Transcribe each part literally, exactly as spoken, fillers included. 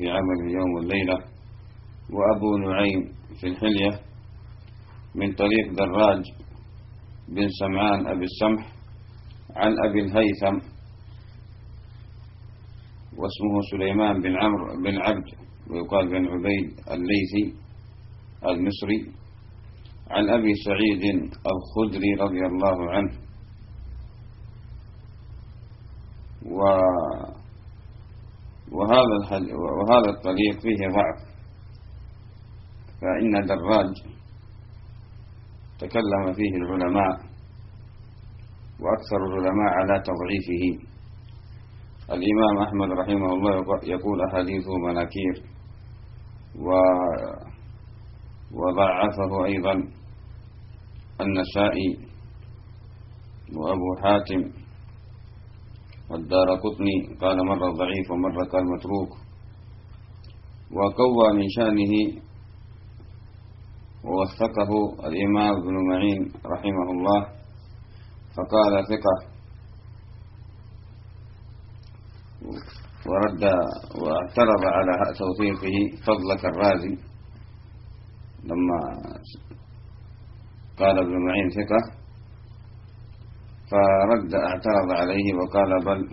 في عمل اليوم والليلة، وأبو نعيم في الحلية من طريق دراج بن سمعان أبي السمح عن أبي الهيثم واسمه سليمان بن عمرو بن عبد ويقال بن عبيد الليثي المصري عن أبي سعيد الخدري رضي الله عنه. وهذا وهذا الطريق فيه ضعف، فإن دراج تكلم فيه العلماء وأكثر العلماء على تضعيفه. الإمام أحمد رحمه الله يقول أحاديثه مناكير، وضعفه أيضا النسائي وأبو حاتم والدارقطني، قال مرة ضعيف ومرة قال متروك. وقوى من شأنه ووثقه الإمام ابن معين رحمه الله فقال ثقة، ورد واعترض على توثيقه فضل كالرازي لما قال ابن معين ثقة، فرد اعترض عليه وقال بل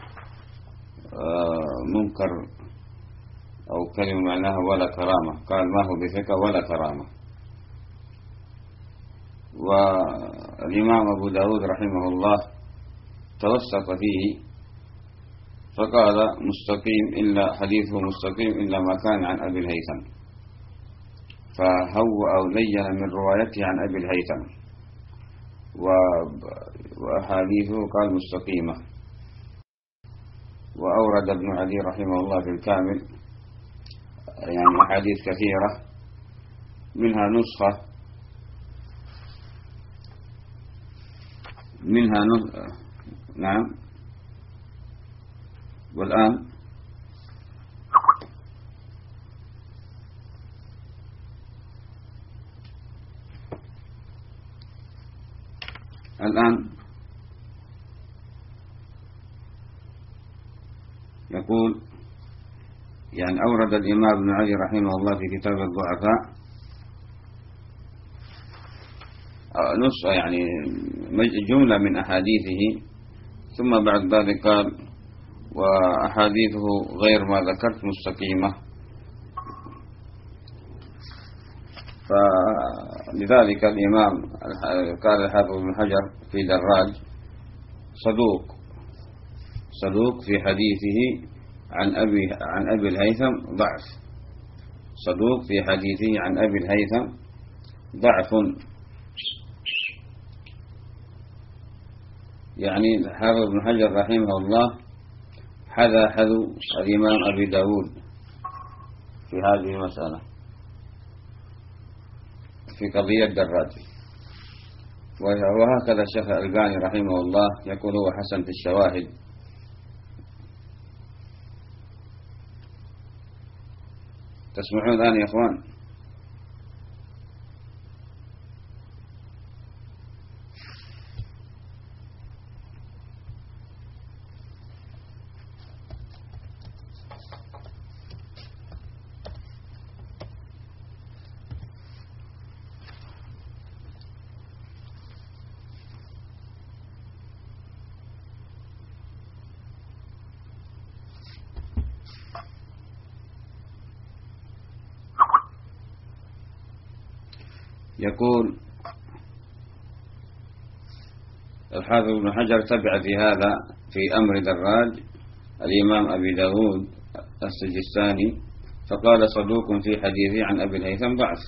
منكر أو كلمة معناها ولا كرامة، قال ما هو بثقة ولا كرامة. والإمام أبو داود رحمه الله توسط فيه فقال مستقيم إلا حديثه مستقيم إلا ما كان عن أبي الهيثم، فهو أو لين من روايته عن أبي الهيثم، وأحاديثه قال مستقيمة. وأورد ابن عدي رحمه الله في الكامل يعني أحاديث كثيرة، منها نسخة منها نسخة نعم. والآن الآن يقول يعني أورد الإمام ابن علي رحمه الله في كتاب الضعفاء نص يعني جملة من أحاديثه، ثم بعد ذلك قال وأحاديثه غير ما ذكرت مستقيمة. فلذلك الإمام قال الحافظ بن حجر في دراج صدوق صدوق في حديثه عن أبي عن أبي الهيثم ضعف، صدوق في حديثه عن أبي الهيثم ضعف. يعني الحافظ بن حجر رحمه الله حذا حذو الإمام أبي داود في هذه المسألة في قضية دراج. وهكذا الشيخ الألباني رحمه الله يقول هو حسن في الشواهد. تسمعون الآن يا إخوان؟ يقول الحافظ ابن حجر تبع في هذا في أمر دراج الإمام أبي داود السجستاني، فقال صدوق في حديثه عن أبي الهيثم ضعف.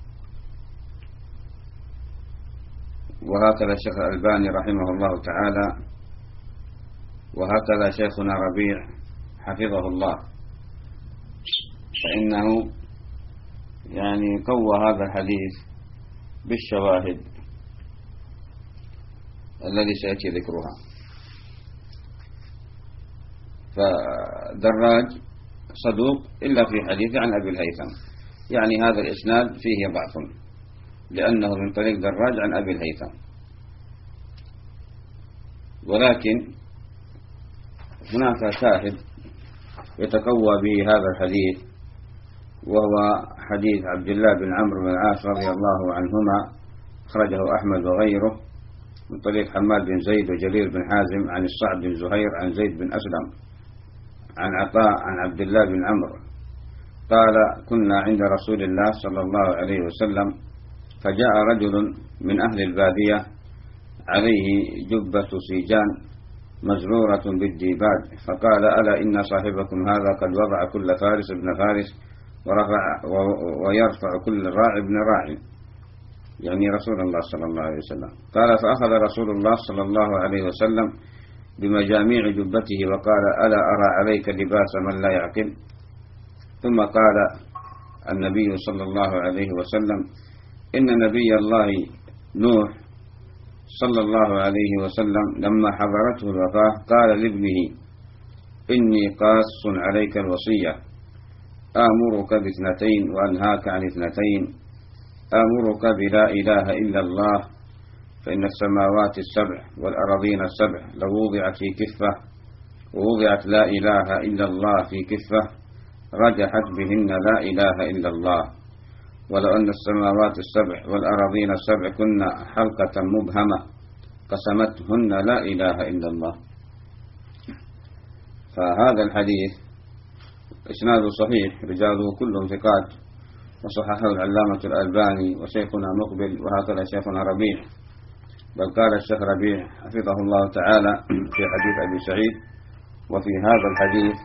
وهكذا الشيخ الألباني رحمه الله تعالى، وهكذا شيخنا ربيع حفظه الله، فإنه يعني قوى هذا الحديث بالشواهد الذي سيأتي ذكرها. فدراج صدوق إلا في حديث عن أبي الهيثم، يعني هذا الإسناد فيه ضعف لأنه من طريق دراج عن أبي الهيثم. ولكن هناك شاهد يتقوى به هذا الحديث، وهو حديث عبد الله بن عمرو بن العاص رضي الله عنهما، أخرجه أحمد وغيره من طريق حماد بن زيد وجرير بن حازم عن الصعب بن زهير عن زيد بن أسلم عن عطاء عن عبد الله بن عمرو قال: كنا عند رسول الله صلى الله عليه وسلم، فجاء رجل من أهل البادية عليه جبة سيجان مزرورة بالديباج، فقال: ألا إن صاحبكم هذا قد وضع كل فارس ابن فارس ورفع ويرفع كل راع ابن راع، يعني رسول الله صلى الله عليه وسلم. قال: فأخذ رسول الله صلى الله عليه وسلم بمجاميع جبته وقال: ألا أرى عليك لباس من لا يعقل؟ ثم قال النبي صلى الله عليه وسلم: إن نبي الله نوح صلى الله عليه وسلم لما حضرته الوفاة قال لابنه: إني قاص عليك الوصية، آمرك باثنتين وأنهاك عن اثنتين، آمرك بلا إله إلا الله، فإن السماوات السبع والأراضين السبع لو وضعت في كفة ووضعت لا إله إلا الله في كفة رجحت بهن لا إله إلا الله، ولو أن السماوات السبع والأراضين السبع كن حلقة مبهمة قسمتهن لا إله إلا الله. فهذا الحديث إسناده صحيح، رجاله كلهم ثقات، وصححه العلامة الألباني وشيخنا مقبل، وهكذا شيخنا ربيع، بل قال الشيخ ربيع حفظه الله تعالى في حديث أبي سعيد: وفي هذا الحديث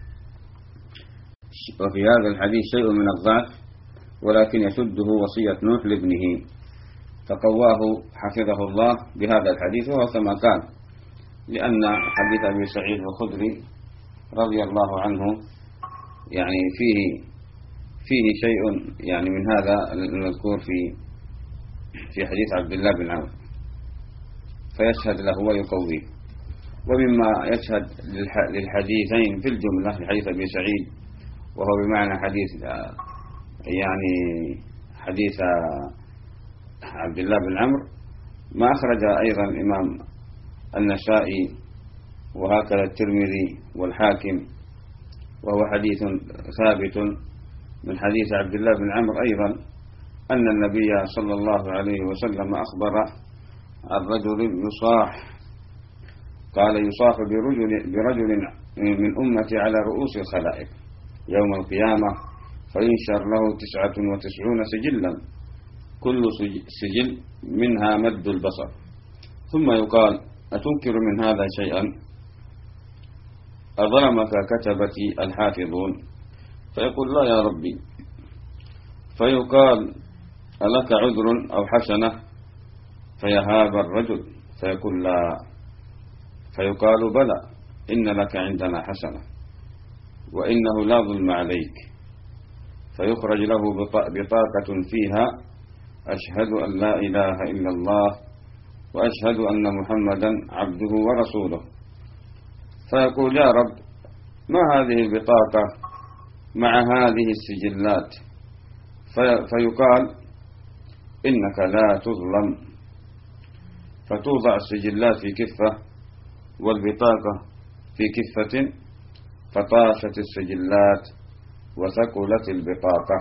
وفي هذا الحديث شيء من الضعف، ولكن يشده وصية نوح لابنه، فقواه حفظه الله بهذا الحديث، وهو كما قال، لأن حديث أبي سعيد الخدري رضي الله عنه يعني فيه فيه شيء يعني من هذا المذكور في في حديث عبد الله بن عمرو، فيشهد له ويقويه. ومما يشهد للحديثين في الجملة لحديث أبي سعيد، وهو بمعنى حديث يعني حديث عبد الله بن عمرو، ما أخرج أيضا الإمام النسائي وهكذا الترمذي والحاكم، وهو حديث ثابت من حديث عبد الله بن عمرو أيضا، أن النبي صلى الله عليه وسلم أخبر عن رجل يصاح، قال: يصاح برجل, برجل من أمتي على رؤوس الخلائق يوم القيامة، فينشر له تسعة وتسعون سجلا، كل سجل منها مد البصر، ثم يقال: أتنكر من هذا شيئا؟ أظلمك كتبتي الحافظون؟ فيقول: لا يا ربي. فيقال: ألك عذر أو حسنة؟ فيهاب الرجل فيقول: لا. فيقال: بلى، إن لك عندنا حسنة، وإنه لا ظلم عليك. فيخرج له بطاقة فيها: أشهد أن لا إله إلا الله وأشهد أن محمدا عبده ورسوله. فيقول: يا رب، ما هذه البطاقة مع هذه السجلات؟ فيقال: إنك لا تظلم. فتوضع السجلات في كفة والبطاقة في كفة، فطاشت السجلات وثقلت البطاقة.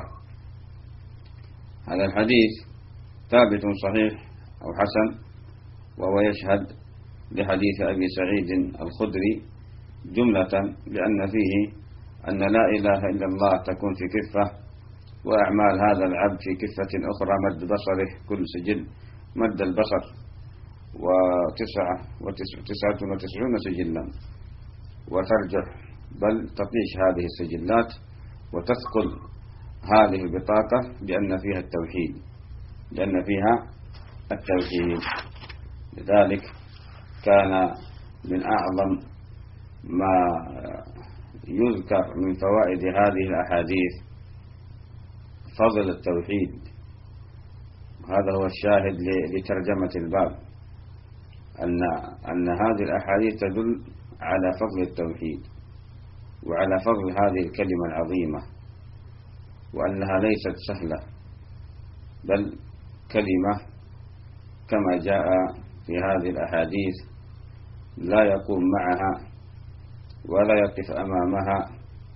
هذا الحديث ثابت صحيح أو حسن، وهو يشهد لحديث أبي سعيد الخدري جملة، لأن فيه أن لا إله إلا الله تكون في كفة، وأعمال هذا العبد في كفة أخرى مد بصره، كل سجل مد البصر، وتسعة وتسعة وتسعون سجلا، وترجح بل تطيش هذه السجلات وتثقل هذه البطاقة لأن فيها التوحيد لأن فيها التوحيد لذلك كان من أعظم ما يذكر من فوائد هذه الأحاديث فضل التوحيد. هذا هو الشاهد لترجمة الباب، أن أن هذه الأحاديث تدل على فضل التوحيد وعلى فضل هذه الكلمة العظيمة، وأنها ليست سهلة، بل كلمة كما جاء في هذه الأحاديث لا يقوم معها ولا يقف أمامها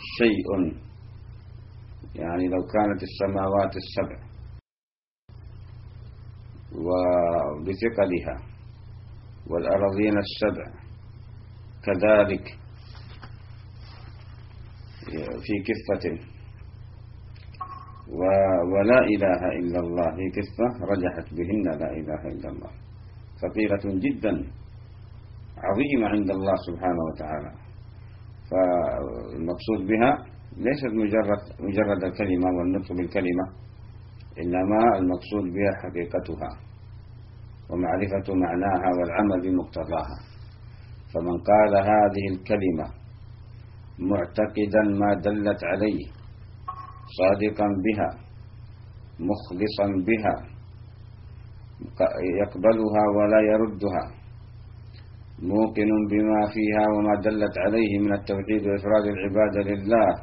شيء، يعني لو كانت السماوات السبع وبثقلها والأراضين السبع كذلك في كفة، ولا إله إلا الله في كفة رجحت بهن لا إله إلا الله، ثقيلة جدا عظيمة عند الله سبحانه وتعالى. فالمقصود بها ليست مجرد مجرد الكلمة والنطق بالكلمة، إنما المقصود بها حقيقتها ومعرفة معناها والعمل بمقتضاها. فمن قال هذه الكلمة معتقدا ما دلت عليه، صادقا بها، مخلصا بها، يقبلها ولا يردها، موقن بما فيها وما دلت عليه من التوحيد وإفراد العبادة لله،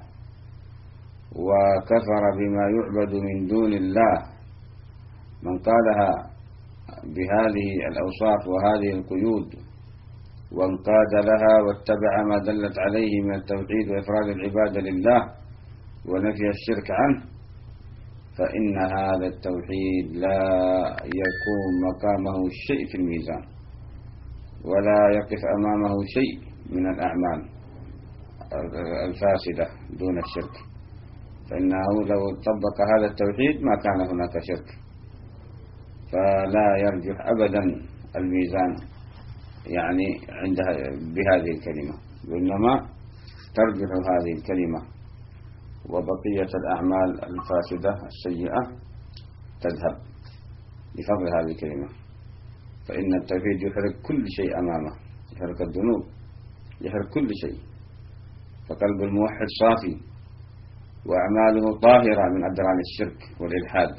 وكفر بما يعبد من دون الله، من قالها بهذه الأوصاف وهذه القيود وانقاد لها واتبع ما دلت عليه من التوحيد وإفراد العبادة لله ونفي الشرك عنه، فإن هذا التوحيد لا يكون مقامه شيء في الميزان، ولا يقف أمامه شيء من الأعمال الفاسدة دون الشرك، فإنه لو طبق هذا التوحيد ما كان هناك شرك، فلا يرجح أبدا الميزان يعني عندها بهذه الكلمة، وإنما ترجح هذه الكلمة وبقية الأعمال الفاسدة السيئة تذهب بفضل هذه الكلمة. فإن التوحيد يحرق كل شيء أمامه، يحرق الذنوب، يحرق كل شيء، فقلب الموحد صافي وأعماله طاهرة من أدران الشرك والإلحاد،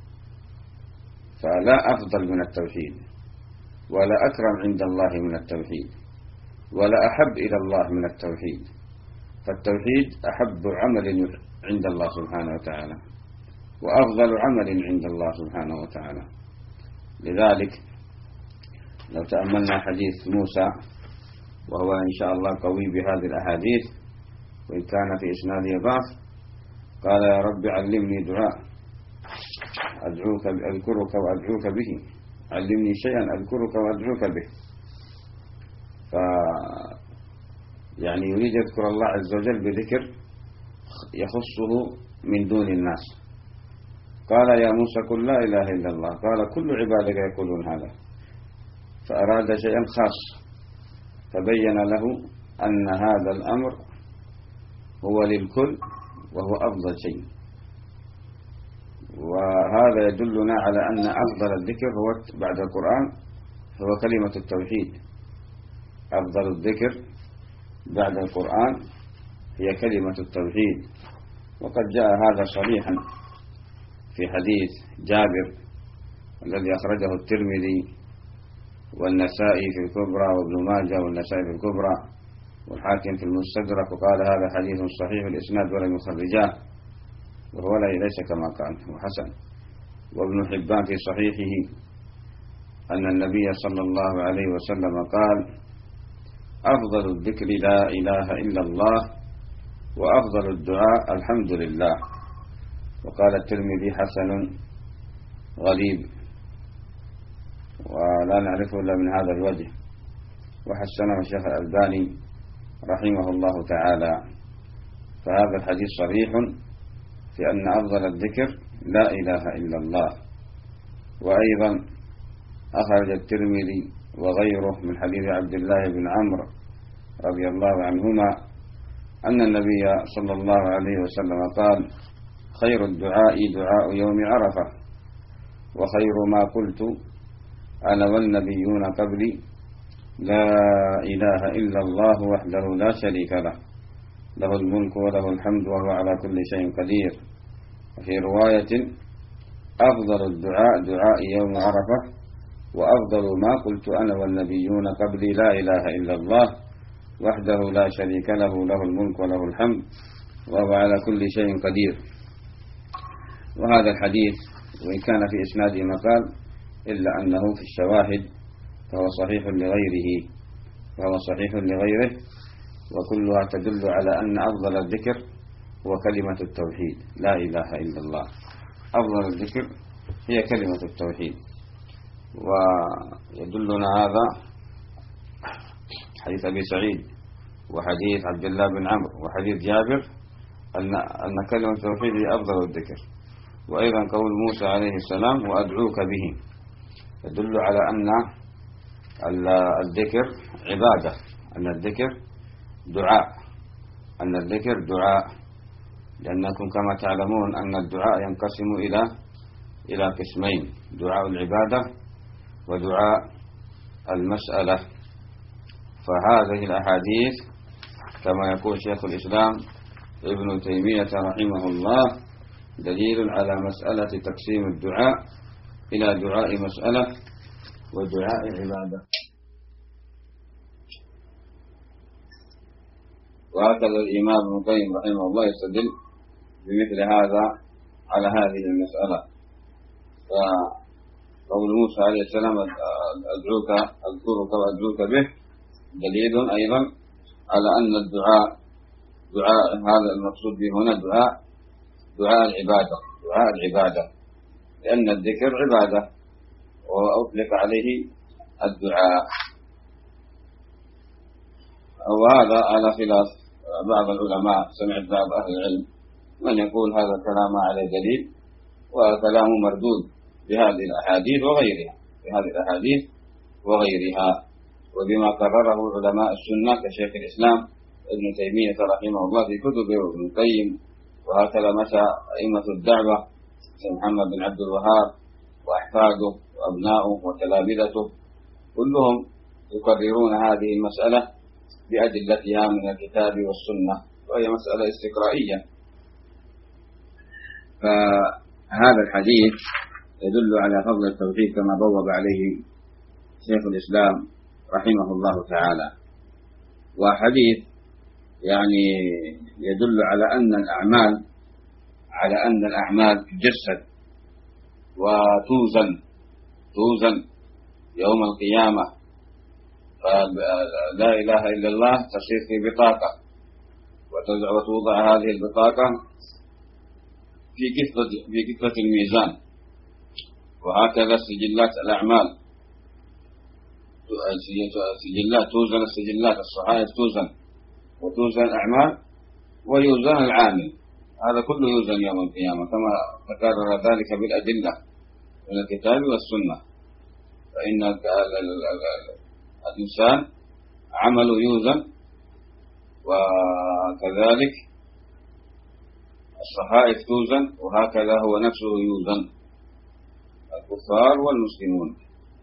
فلا أفضل من التوحيد ولا أكرم عند الله من التوحيد ولا أحب إلى الله من التوحيد، فالتوحيد أحب عمل عند الله سبحانه وتعالى وأفضل عمل عند الله سبحانه وتعالى. لذلك لو تأملنا حديث موسى، وهو إن شاء الله قوي بهذه الأحاديث وإن كان في إسناده ضعف، قال يا رب علمني دعاء أدعوك أذكرك وأدعوك به، علمني شيئا أذكرك وأدعوك به. ف يعني يريد يذكر الله عز وجل بذكر يخصه من دون الناس. قال يا موسى قل لا إله إلا الله، قال كل عبادك يقولون هذا، فأراد شيئا خاص، فبين له أن هذا الأمر هو للكل وهو أفضل شيء. وهذا يدلنا على أن أفضل الذكر هو بعد القرآن هو كلمة التوحيد. أفضل الذكر بعد القرآن هي كلمة التوحيد، وقد جاء هذا صريحا في حديث جابر الذي أخرجه الترمذي والنسائي في الكبرى وابن ماجه والنسائي في الكبرى والحاكم في المستدرك، وقال هذا حديث صحيح الإسناد ولم يخرجاه، وهو ليس كما قال هو حسن. وابن حبان في صحيحه أن النبي صلى الله عليه وسلم قال أفضل الذكر لا إله إلا الله، وأفضل الدعاء الحمد لله. وقال الترمذي حسن غريب ولا نعرفه إلا من هذا الوجه، وحسنه الشيخ الألباني رحمه الله تعالى. فهذا الحديث صريح في أن أفضل الذكر لا إله إلا الله. وأيضا أخرج الترمذي وغيره من حديث عبد الله بن عمرو رضي الله عنهما أن النبي صلى الله عليه وسلم قال خير الدعاء دعاء يوم عرفة، وخير ما قلت أنا والنبيون قبلي لا إله إلا الله وحده لا شريك له، له الملك وله الحمد وهو على كل شيء قدير. وفي رواية أفضل الدعاء دعاء يوم عرفة، وأفضل ما قلت أنا والنبيون قبلي لا إله إلا الله وحده لا شريك له، له الملك وله الحمد وهو على كل شيء قدير. وهذا الحديث وإن كان في إسناده مقال إلا أنه في الشواهد فهو صحيح لغيره فهو صحيح لغيره وكلها تدل على أن أفضل الذكر هو كلمة التوحيد، لا إله إلا الله. أفضل الذكر هي كلمة التوحيد. ويدلنا هذا حديث أبي سعيد وحديث عبد الله بن عمرو وحديث جابر أن أن كلمة التوحيد هي أفضل الذكر. وأيضا قول موسى عليه السلام وأدعوك به يدل على أن الذكر عبادة، أن الذكر دعاء، أن الذكر دعاء، لأنكم كما تعلمون أن الدعاء ينقسم إلى إلى قسمين: دعاء العبادة ودعاء المسألة. فهذه الأحاديث كما يقول شيخ الإسلام ابن تيمية رحمه الله دليل على مسألة تقسيم الدعاء إلى دعاء مسألة ودعاء عبادة. وهكذا الإمام ابن القيم رحمه الله يستدل بمثل هذا على هذه المسألة. فقول موسى عليه السلام أدعوك أذكرك وأدعوك به دليل أيضا على أن الدعاء دعاء هذا المقصود به هنا دعاء دعاء العبادة، دعاء العبادة، لأن الذكر عبادة وأطلق عليه الدعاء. وهذا على خلاف بعض العلماء، سمعت بعض أهل العلم من يقول هذا الكلام على دليل وكلام مردود بهذه الأحاديث وغيرها بهذه الأحاديث وغيرها وبما قرره علماء السنة كشيخ الإسلام ابن تيمية رحمه الله في كتبه وابن القيم. وهكذا مشى أئمة الدعوة محمد بن عبد الوهاب وأحفاده وأبناؤه وتلامذته كلهم يقررون هذه المسألة بأدلتها من الكتاب والسنة، وهي مسألة استقرائية. فهذا الحديث يدل على فضل التوحيد كما بوب عليه شيخ الإسلام رحمه الله تعالى. وحديث يعني يدل على أن الأعمال على أن الأعمال تجسد وتوزن توزن يوم القيامة. فلا إله إلا الله تصير في بطاقة وتوضع هذه البطاقة في كفة في كفة الميزان. وهكذا سجلات الأعمال السجلات توزن، السجلات الصحائف توزن وتوزن الأعمال ويوزن العامل، هذا كله يوزن يوم القيامة كما تكرر ذلك بالأدلة من الكتاب والسنة. فإن الإنسان عمله يوزن وكذلك الصحائف توزن، وهكذا هو نفسه يوزن، الكفار والمسلمون.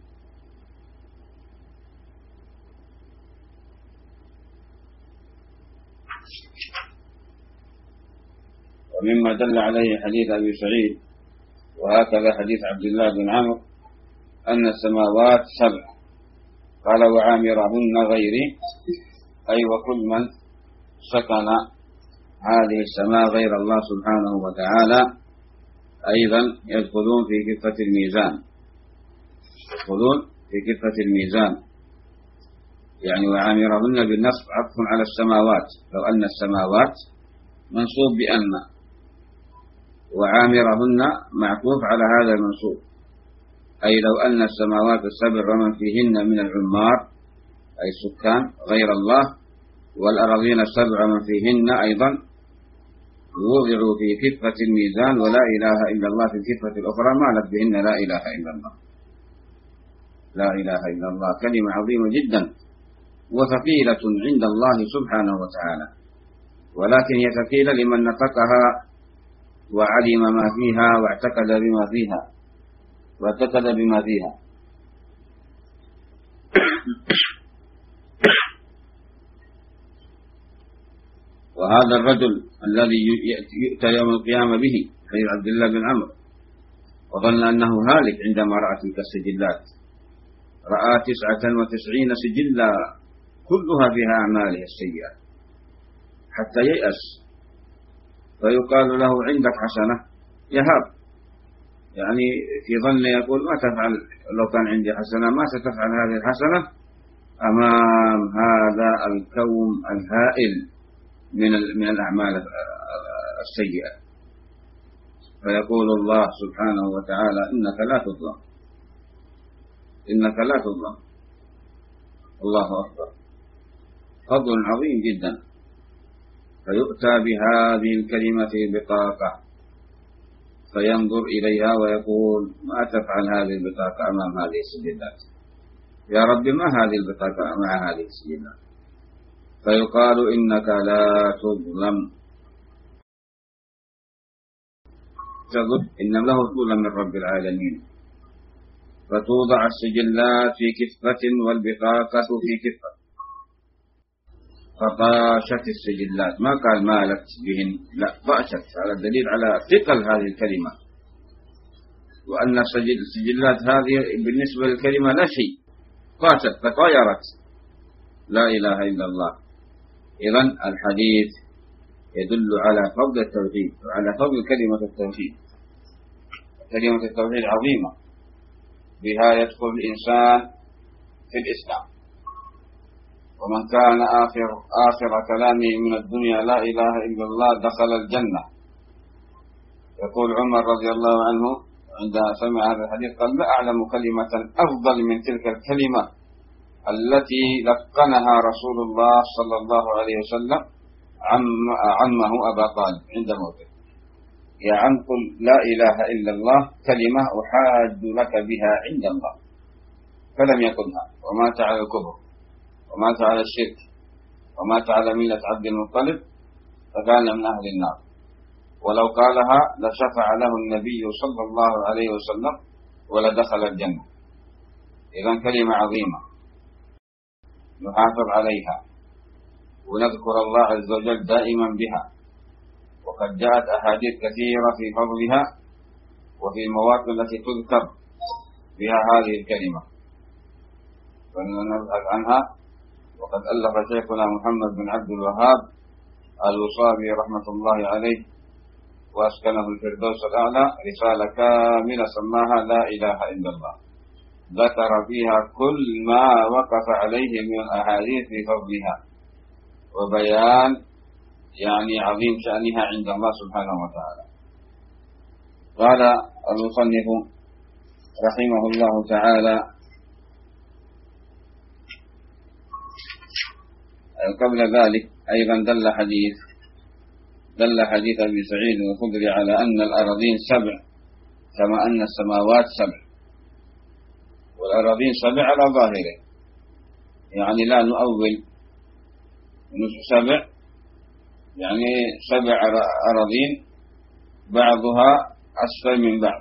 ومما دل عليه حديث أبي سعيد وهكذا حديث عبد الله بن عمرو أن السماوات سبع، قال وعامرهن غيري، أي وكل من سكن هذه السماء غير الله سبحانه وتعالى أيضا يدخلون في كفة الميزان، يدخلون في كفة الميزان. يعني وعامرهن بالنصب عطف على السماوات، لو أن السماوات منصوب بأن، وعامرهن معطوف على هذا المنصوب، أي لو أن السماوات السبع ومن فيهن من العمار أي السكان غير الله، والأراضين السبع ومن فيهن أيضا وضعوا في كفة الميزان ولا إله إلا الله في الكفة الأخرى مالت بهن لا إله إلا الله. لا إله إلا الله كلمة عظيمة جدا وثقيلة عند الله سبحانه وتعالى، ولكن هي ثقيلة لمن نطقها وعلم ما فيها واعتقد بما فيها واعتقد بما فيها. وهذا الرجل الذي يؤتى يوم القيامة به حديث عبد الله بن عمرو وظن أنه هالك عندما رأى تلك السجلات، رأى تسعة وتسعين سجلا كلها فيها أعماله السيئة حتى ييأس، فيقال له عندك حسنة يهاب، يعني في ظن يقول ما تفعل، لو كان عندي حسنة ما ستفعل هذه الحسنة أمام هذا الكون الهائل من من الأعمال السيئة، فيقول الله سبحانه وتعالى: إنك لا تظلم، إنك لا تظلم. الله أكبر، فضل عظيم جدا. فيؤتى بهذه الكلمة بطاقة، فينظر إليها ويقول: ما تفعل هذه البطاقة أمام هذه السجلات؟ يا رب ما هذه البطاقة مع هذه السجلات؟ فيقال: إنك لا تظلم، إن له طولا من رب العالمين. فتوضع السجلات في كفة والبطاقة في كفة، فطاشت السجلات، ما قال مالت بهن، لا، طاشت. هذا دليل على ثقل هذه الكلمة، وأن السجلات هذه بالنسبة للكلمة لا شيء، طاشت تطايرت. لا إله إلا الله. إذن الحديث يدل على فضل التوحيد وعلى فضل كلمة التوحيد. كلمة التوحيد عظيمة، بها يدخل الإنسان في الإسلام. ومن كان آخر, آخر كلامه من الدنيا لا إله إلا الله دخل الجنة. يقول عمر رضي الله عنه عندما سمع هذا الحديث قال: لا أعلم كلمة أفضل من تلك الكلمة التي لقنها رسول الله صلى الله عليه وسلم عم عمه أبا طالب عند موته: يا عم قل لا إله إلا الله، كلمة أحاج لك بها عند الله. فلم يقلها، ومات على الكفر، ومات على الشرك، ومات على ملة عبد المطلب، فكان من أهل النار. ولو قالها لشفع له النبي صلى الله عليه وسلم ولدخل الجنة. إذن كلمة عظيمة نحافظ عليها ونذكر الله عز وجل دائما بها. وقد جاءت أحاديث كثيرة في فضلها وفي المواطن التي تذكر بها هذه الكلمة، فنبحث عنها. وقد ألف شيخنا محمد بن عبد الوهاب الوصابي رحمة الله عليه وأسكنه الفردوس الأعلى رسالة كاملة سماها لا إله إلا الله، ذكر فيها كل ما وقف عليه من الأحاديث في فضلها وبيان يعني عظيم شأنها عند الله سبحانه وتعالى. قال المصنف رحمه الله تعالى: قبل ذلك أيضا دل حديث دل حديث أبي سعيد الخدري على أن الأراضين سبع كما أن السماوات سبع، والأراضين سبع على ظاهره، يعني لا نؤول نصف سبع، يعني سبع أراضين بعضها أسفل من بعض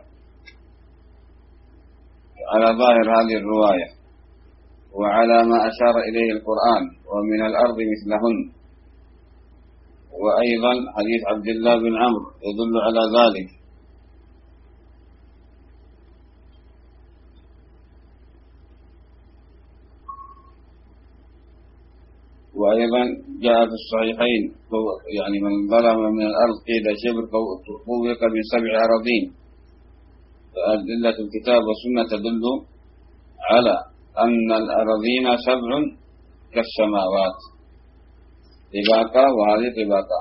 على ظاهر هذه الرواية، وعلى ما أشار إليه القرآن: ومن الأرض مثلهن. وأيضا حديث عبد الله بن عمرو يدل على ذلك. وأيضا جاء في الصحيحين يعني من ظلم من الأرض قيد شبر طوق من سبع أراضين. فأدلة الكتاب والسنة تدل على أن الأراضين سبع كالسماوات طباقا، وهذه طباقا.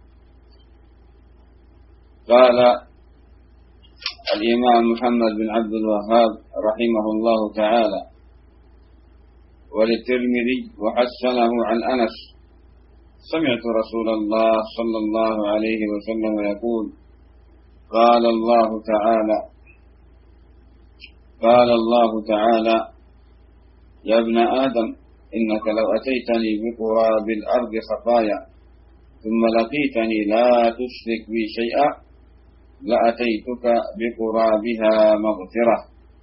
قال الإمام محمد بن عبد الوهاب رحمه الله تعالى: وللترمذي وحسنه عن أنس: سمعت رسول الله صلى الله عليه وسلم يقول: قال الله تعالى قال الله تعالى يا ابن آدم إنك لو أتيتني بقراب الأرض خطايا ثم لقيتني لا تشرك بي شيئا لأتيتك بقرابها مغفرة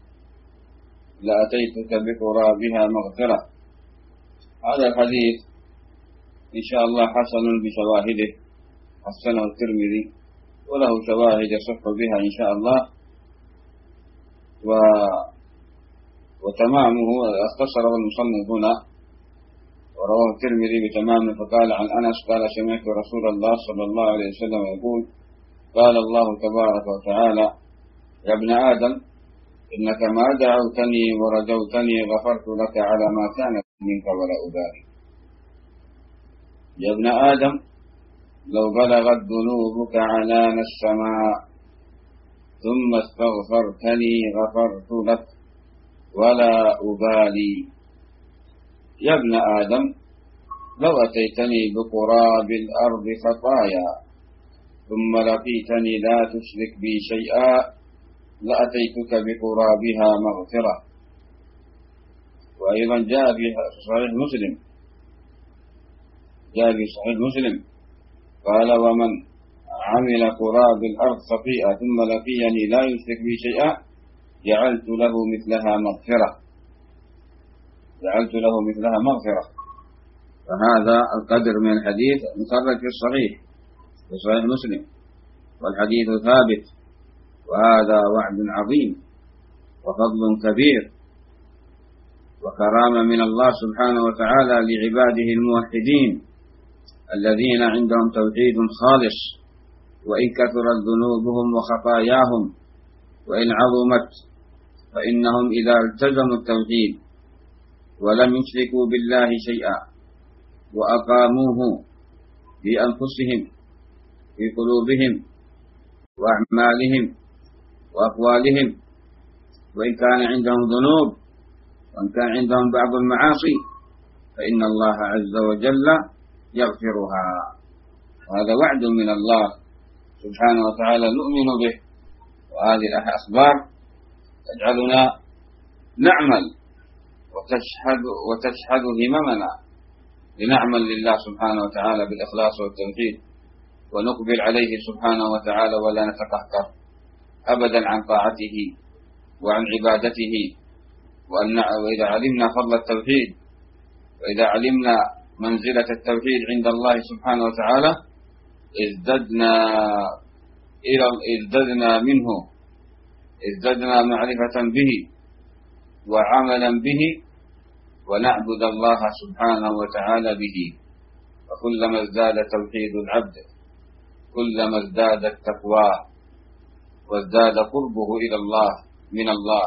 لأتيتك بقرابها مغفرة. هذا الحديث إن شاء الله حسن بشواهده، حسنه الترمذي وله شواهد يصح بها إن شاء الله. و وتمامه اختصره المصنف هنا، ورواه الترمذي بتمامه فقال: عن أنس قال: سمعت رسول الله صلى الله عليه وسلم يقول: قال الله تبارك وتعالى: يا ابن آدم إنك ما دعوتني ورجوتني غفرت لك على ما كان منك ولا أبالي. يا ابن آدم لو بلغت ذنوبك عنان السماء ثم استغفرتني غفرت لك ولا أبالي. يا ابن آدم لو أتيتني بقراب الأرض خطايا ثم لقيتني لا تشرك بي شيئا لأتيتك بقرابها مغفرة. وأيضا جاء في صحيح مسلم جاء في صحيح مسلم قال ومن عمل قراب الأرض خطيئة ثم لقيني لا يشرك بي شيئا جعلت له مثلها مغفرة جعلت له مثلها مغفرة. فهذا القدر من الحديث مخرج في الصحيح في صحيح مسلم، والحديث ثابت، وهذا وعد عظيم وفضل كبير وكرامة من الله سبحانه وتعالى لعباده الموحدين الذين عندهم توحيد خالص، وإن كثرت ذنوبهم وخطاياهم وإن عظمت فإنهم إذا التزموا التوحيد ولم يشركوا بالله شيئا وأقاموه في أنفسهم في قلوبهم وأعمالهم وأقوالهم، وإن كان عندهم ذنوب وإن كان عندهم بعض المعاصي فإن الله عز وجل يغفرها. وهذا وعد من الله سبحانه وتعالى نؤمن به، وهذه الأخبار تجعلنا نعمل وتشهد وتشهد هممنا لنعمل لله سبحانه وتعالى بالإخلاص والتوحيد ونقبل عليه سبحانه وتعالى ولا نتقهقر أبدا عن طاعته وعن عبادته. وإذا علمنا فضل التوحيد وإذا علمنا منزلة التوحيد عند الله سبحانه وتعالى ازددنا إلى ازددنا منه ازددنا معرفة به وعملا به ونعبد الله سبحانه وتعالى به. وكلما ازداد توحيد العبد كلما ازدادت تقواه وازداد قربه إلى الله من الله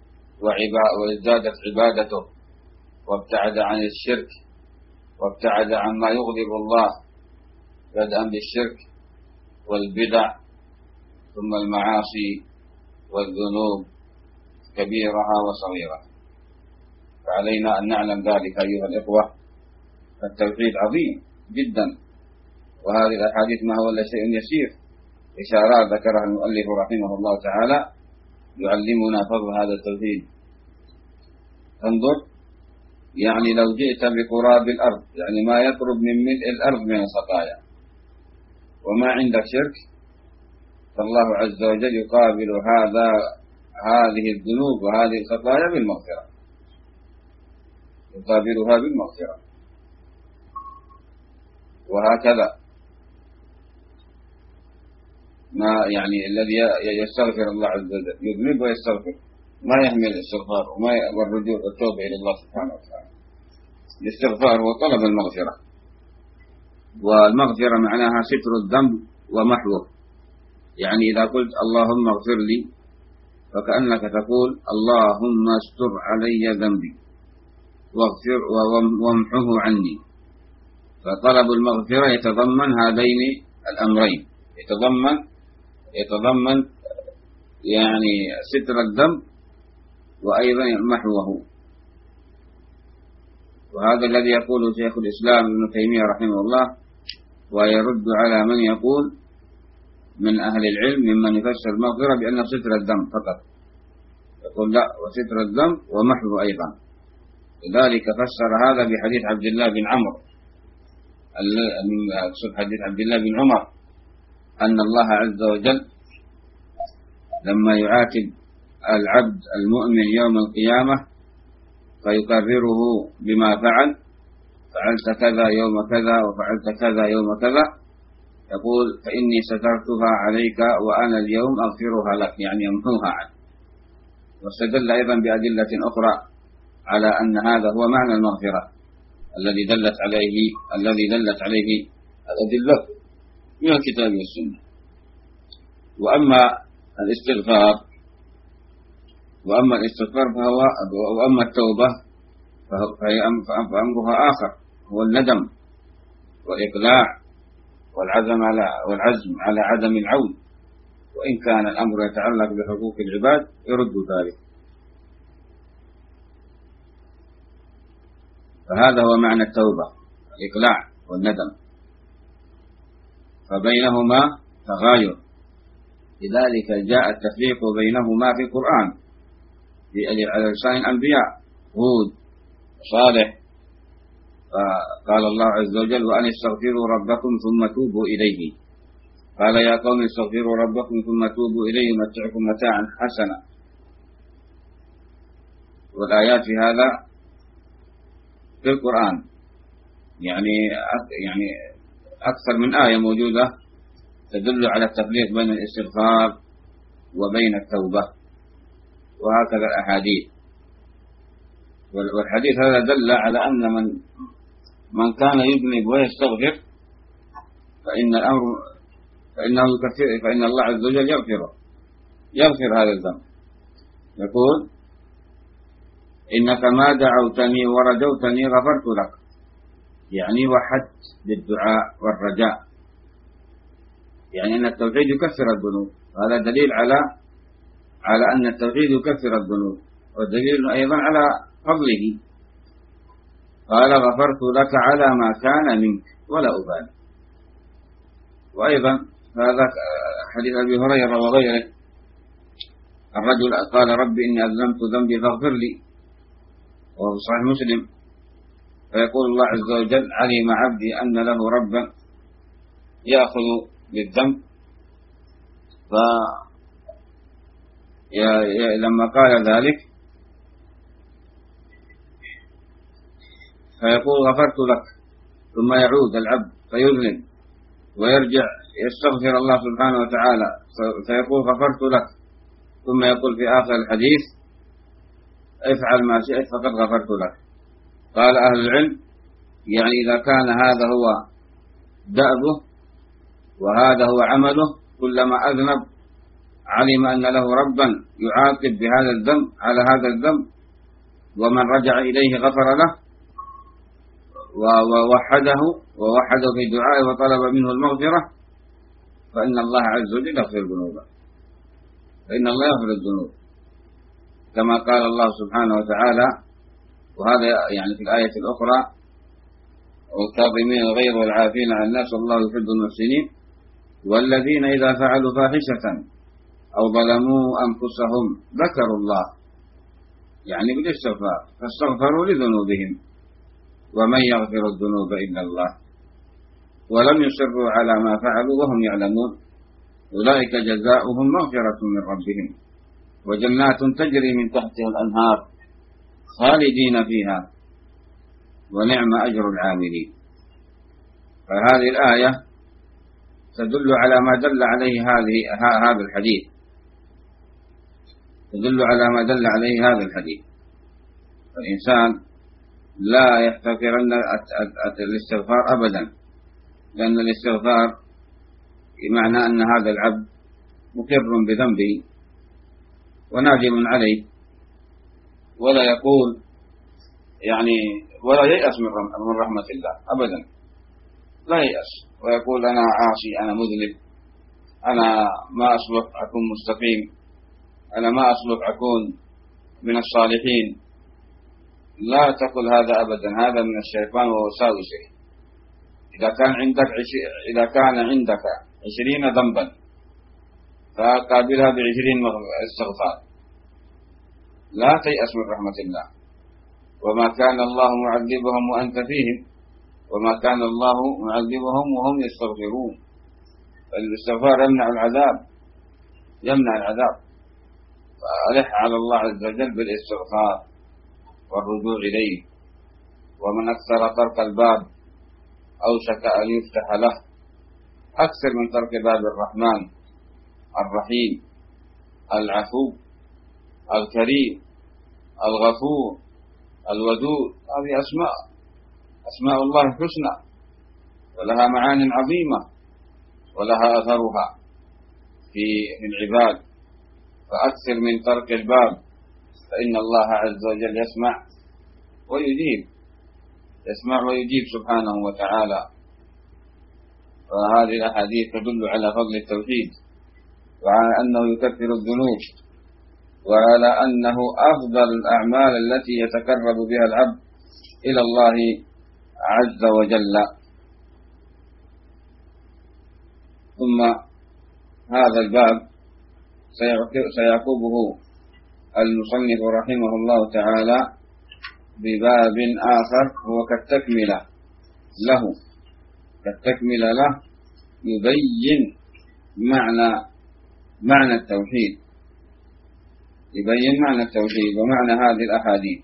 وازدادت عبادته وابتعد عن الشرك وابتعد عما يغضب الله، بدءا بالشرك والبدع ثم المعاصي والذنوب كبيرها وصغيرها. فعلينا أن نعلم ذلك أيها الإخوة. التوحيد عظيم جدا، وهذه الأحاديث ما هو إلا شيء يسير، إشارات ذكرها المؤلف رحمه الله تعالى يعلمنا فضل هذا التوحيد. انظر، يعني لو جئت بقراب الأرض، يعني ما يقرب من ملء الأرض من الخطايا، وما عندك شرك، فالله عز وجل يقابل هذا هذه الذنوب وهذه الخطايا بالمغفرة، يقابلها بالمغفرة. وهكذا ما يعني الذي يستغفر الله عز وجل يذنب ويستغفر ما يحمل الاستغفار وما والرجوع والتوبة إلى الله سبحانه وتعالى. الاستغفار هو طلب المغفرة، والمغفرة معناها ستر الذنب ومحوه. يعني إذا قلت اللهم اغفر لي فكأنك تقول اللهم استر علي ذنبي واغفر وامحه عني. فطلب المغفرة يتضمن هذين الأمرين، يتضمن يتضمن يعني ستر الذنب وأيضا محوه. وهذا الذي يقوله شيخ الإسلام ابن تيمية رحمه الله، ويرد على من يقول من أهل العلم ممن يفسر المغفرة بأن ستر الذنب فقط، يقول لا، وستر الذنب ومحوه أيضا. لذلك فسر هذا بحديث عبد الله بن عمرو، حديث عبد الله بن عمر أن الله عز وجل لما يعاتب العبد المؤمن يوم القيامة فيقرره بما فعل، فعلت كذا يوم كذا وفعلت كذا يوم كذا، يقول فإني سترتها عليك وأنا اليوم أغفرها لك، يعني أمحوها عنك. واستدل أيضا بأدلة أخرى على أن هذا هو معنى المغفرة الذي دلت عليه الذي دلت عليه الأدلة من الكتاب والسنة. وأما الاستغفار وأما الاستغفار فهو وأما التوبة فأمرها آخر، هو الندم والإقلاع والعزم على والعزم على عدم العود، وإن كان الأمر يتعلق بحقوق العباد يرد ذلك. فهذا هو معنى التوبة، الإقلاع والندم، فبينهما تغاير، لذلك جاء التفريق بينهما في القرآن على لسان الأنبياء هود وصالح. فقال الله عز وجل: وأن استغفروا ربكم ثم توبوا إليه. قال: يا قوم استغفروا ربكم ثم توبوا إليه يمتعكم متاعا حسنا. والآيات في هذا في القرآن يعني يعني أكثر من آية موجودة تدل على التفريق بين الاستغفار وبين التوبة، وهكذا الأحاديث. والحديث هذا دل على أن من من كان يذنب ويستغفر فإن الأمر فإنه يكفر، فإن الله عز وجل يغفره يغفر هذا الذنب. يقول: إنك ما دعوتني ورجوتني غفرت لك، يعني وحدت بالدعاء والرجاء، يعني أن التوحيد يكفر الذنوب. هذا دليل على على أن التوحيد يكفر الذنوب، والدليل أيضا على فضله. قال: غفرت لك على ما كان منك ولا أبالي. وأيضا هذا حديث أبي هريرة وغيره، الرجل قال: رب إني أذنبت ذنبي فاغفر لي، وهو في صحيح مسلم. فيقول الله عز وجل: علم عبدي أن له ربا يأخذ بالذنب. فلما قال ذلك فيقول: غفرت لك، ثم يعود العبد فيذنب ويرجع يستغفر الله سبحانه وتعالى فيقول: غفرت لك، ثم يقول في آخر الحديث: افعل ما شئت فقد غفرت لك. قال أهل العلم: يعني إذا كان هذا هو دأبه وهذا هو عمله، كلما أذنب علم أن له ربا يعاقب بهذا الذنب على هذا الذنب، ومن رجع إليه غفر له ووحده ووحده في دعائه وطلب منه المغفرة، فإن الله عز وجل يغفر الذنوب، فإن الله يغفر الذنوب كما قال الله سبحانه وتعالى. وهذا يعني في الآية الأخرى: والكاظمين الغيظ والعافين عن الناس والله يحب المحسنين، والذين إذا فعلوا فاحشة أو ظلموا أنفسهم ذكروا الله، يعني بالاستغفار، فاستغفروا لذنوبهم ومن يغفر الذنوب إلا الله ولم يصروا على ما فعلوا وهم يعلمون أولئك جزاؤهم مغفرة من ربهم وجنات تجري من تحتها الأنهار خالدين فيها ونعم أجر العاملين. فهذه الآية تدل على ما دل عليه هذه هذا الحديث تدل على ما دل عليه هذا الحديث. فالإنسان لا يحتقرن الاستغفار أبدا، لأن الاستغفار بمعنى أن هذا العبد مقر بذنبه ونادم عليه، ولا يقول يعني ولا ييأس من رحمة الله أبدا، لا ييأس ويقول أنا عاصي، أنا مذنب، أنا ما أصلح أكون مستقيم، أنا ما أصلح أكون من الصالحين. لا تقل هذا أبدا، هذا من الشيطان ووساوسه. إذا كان عندك عش... إذا كان عندك عشرين ذنبا فقابلها بعشرين استغفار، لا تيأس من رحمة الله. وما كان الله معذبهم وأنت فيهم، وما كان الله معذبهم وهم يستغفرون. فالاستغفار يمنع العذاب يمنع العذاب فألح على الله عز وجل بالاستغفار والرجوع إليه. ومن أكثر طرق الباب أوشك أن يفتح له، أكثر من طرق باب الرحمن الرحيم العفو الكريم الغفور الودود. هذه أسماء أسماء الله الحسنى ولها معان عظيمة ولها أثرها في العباد. فأكثر من طرق الباب، فإن الله عز وجل يسمع ويجيب، يسمع ويجيب سبحانه وتعالى. وهذه الأحاديث تدل على فضل التوحيد، وعلى أنه يكفر الذنوب، وعلى أنه أفضل الأعمال التي يتقرب بها العبد إلى الله عز وجل. ثم هذا الباب سيعقبه المصنف رحمه الله تعالى بباب آخر هو كالتكملة له، كالتكملة له يبين معنى معنى التوحيد، يبين معنى التوحيد ومعنى هذه الأحاديث.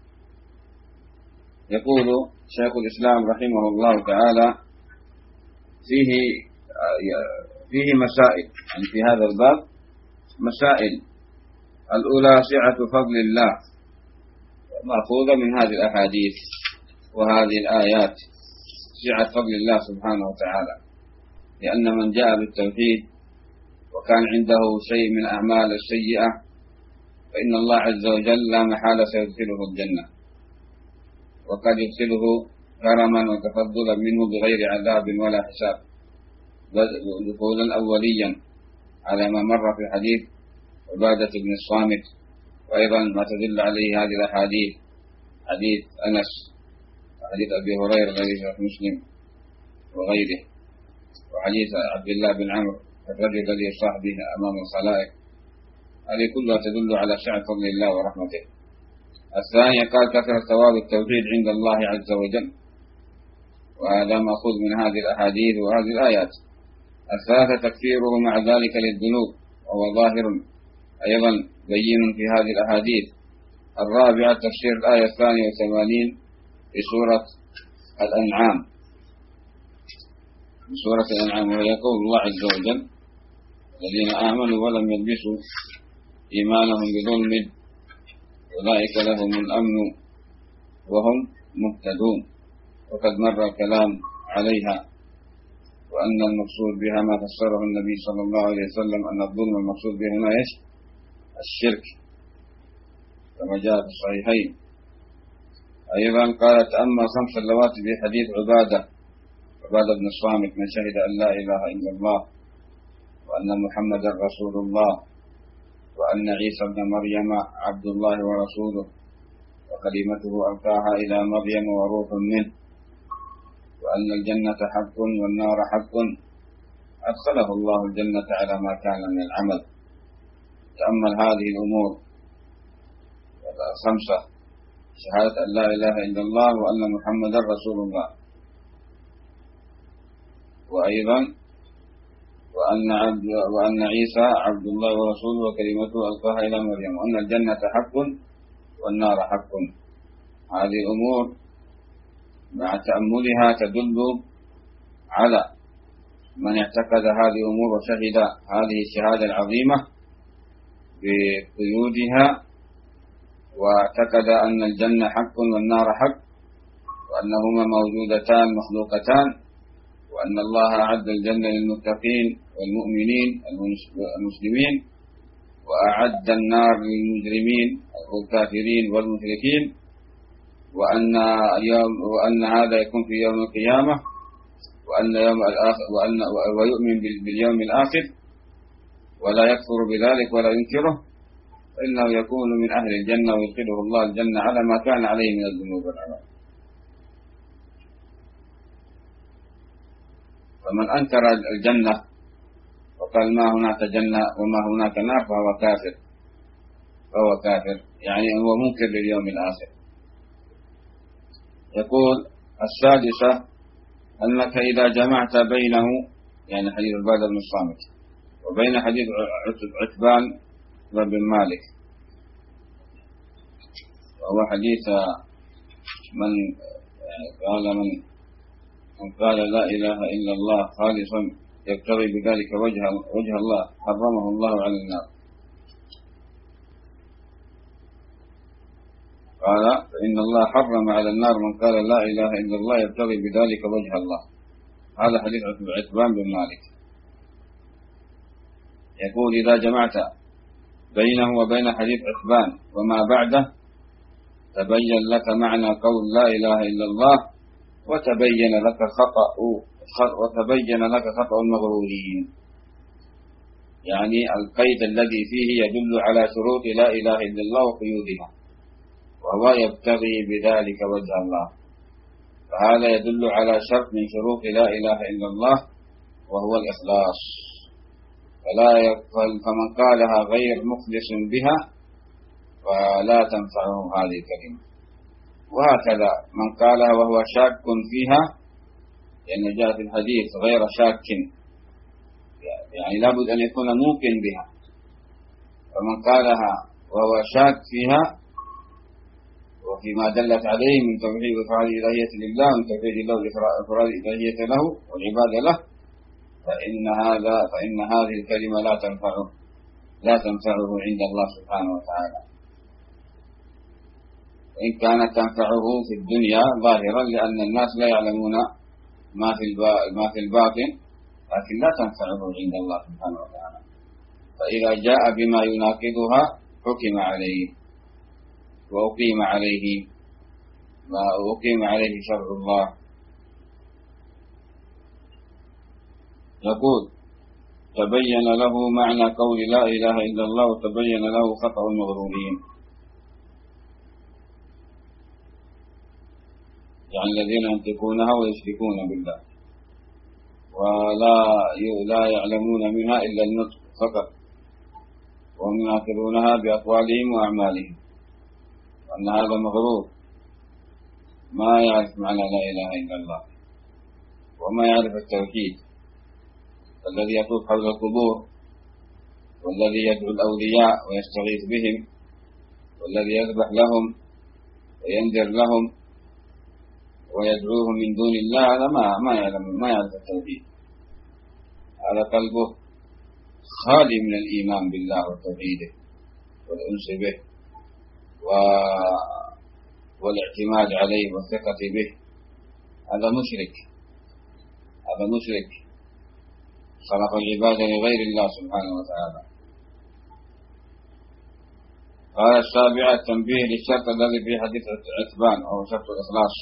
يقول شيخ الإسلام رحمه الله تعالى فيه فيه مسائل، يعني في هذا الباب مسائل. الأولى سعة فضل الله، مأخوذة من هذه الأحاديث وهذه الآيات، سعة فضل الله سبحانه وتعالى، لأن من جاء بالتوحيد وكان عنده شيء من أعمال السيئة فإن الله عز وجل لا محالة سيدخله الجنة، وقد يدخله كرما وتفضلا منه بغير عذاب ولا حساب، دخولا أوليا على ما مر في حديث عبادة بن الصامت. وأيضا ما تدل عليه هذه الأحاديث، حديث أنس وحديث أبي هريرة الذي في مسلم وغيره، وحديث عبد الله بن عمرو الرجل الذي يصاح به أمام الخلائق. هذه كلها تدل على سعة فضل الله ورحمته. الثانية قال كثرة ثواب التوحيد عند الله عز وجل، وهذا مأخوذ من هذه الأحاديث وهذه الآيات. الثالثة تكفيره مع ذلك للذنوب، وهو ظاهر أيضا بين في هذه الأحاديث. الرابعة تفسير الآية الثانية وثمانين في سورة الأنعام، في سورة الأنعام، وهي قول الله عز وجل: الذين آمنوا ولم يلبسوا إيمانهم بظلم أولئك لهم الأمن وهم مهتدون. وقد مر الكلام عليها، وأن المقصود بها ما فسره النبي صلى الله عليه وسلم، أن الظلم المقصود به هنا إيش؟ الشرك، كما جاء في الصحيحين. أيضا قالت: أما خمس صلوات في حديث عبادة عبادة بن الصامت: من شهد أن لا إله إلا الله وأن محمدا رسول الله وأن عيسى ابن مريم عبد الله ورسوله وكلمته ألقاها إلى مريم وروح منه، وأن الجنة حق والنار حق، أدخله الله الجنة على ما كان من العمل. تأمل هذه الأمور الخمسة: شهادة أن لا إله إلا الله وأن محمدا رسول الله، وأيضا وأن, عبد وأن عيسى عبد الله ورسوله وكلمته ألقاها إلى مريم، وأن الجنة حق والنار حق. هذه أمور مع تأملها تدل على من اعتقد هذه الأمور وشهد هذه الشهادة العظيمة بقيودها، واعتقد أن الجنة حق والنار حق، وأنهما موجودتان مخلوقتان، وأن الله أعد الجنة للمتقين والمؤمنين المسلمين، وأعد النار للمجرمين والكافرين والمشركين، وأن يوم وأن هذا يكون في يوم القيامة، وأن يوم الآخر وأن ويؤمن باليوم الآخر ولا يكفر بذلك ولا ينكره، فإنه يكون من أهل الجنة ويدخله الله الجنة على ما كان عليه من الذنوب والأعمال. فمن أنكر الجنة وقال ما هناك جنة وما هناك نار فهو كافر، فهو كافر يعني هو منكر لليوم الآخر. يقول: السادسة أنك إذا جمعت بينه، يعني حديث عبادة بن الصامت، وبين حديث عتبان بن مالك، وهو حديث من يعني قال من من قال لا إله إلا الله خالصا يبتغي بذلك وجه وجه الله حرمه الله على النار. قال: فإن الله حرم على النار من قال لا إله إلا الله يبتغي بذلك وجه الله. هذا حديث عتبان بن مالك. يقول: إذا جمعت بينه وبين حديث عتبان وما بعده تبين لك معنى قول لا إله إلا الله، وتبين لك خطأ وتبين لك خطأ المغرورين. يعني القيد الذي فيه يدل على شروط لا إله إلا الله وقيودها، وهو يبتغي بذلك وجه الله، فهذا يدل على شرط من شروط لا إله إلا الله وهو الإخلاص. فلا يقبل فمن قالها غير مخلص بها فلا تنفعه هذه الكلمة. وهكذا من قالها وهو شاك فيها، لأن جاء في الحديث غير شاك، يعني لابد أن يكون موقن بها. فمن قالها وهو شاك فيها وفيما دلت عليه من توحيد إفراد الإلهية لله، من توحيد الله إفراد الإلهية له والعبادة له، فإن هذا فإن هذه الكلمة لا تنفعه لا تنفعه عند الله سبحانه وتعالى. إن كانت تنفعه في الدنيا ظاهرا، لأن الناس لا يعلمون ما في ما في الباطن، لكن لا تنفعه عند الله سبحانه وتعالى. فإذا جاء بما يناقضها حكم عليه وأقيم عليه ما أقيم عليه شرع الله. يقول: تبين له معنى قول لا إله إلا الله، وتبين له خطأ المغرورين، يعني الذين ينطقونها ويشركون بالله ولا لا يعلمون منها إلا النطق فقط، وهم يناقضونها بأقوالهم وأعمالهم، وأن هذا مغرور ما يعرف معنى لا إله إلا الله وما يعرف التوحيد، الذي يطوف حول القبور، والذي يدعو الأولياء ويستغيث بهم، والذي يذبح لهم وينذر لهم ويدعوهم من دون الله، هذا ما ما يعلم ما يعرف التوحيد. هذا قلبه خالي من الإيمان بالله وتوحيده والأنس به والاعتماد عليه والثقة به. هذا مشرك هذا مشرك خلق العبادة لغير الله سبحانه وتعالى. قال السابعة: التنبيه للشرط الذي في حديث عتبان وهو شرط الإخلاص.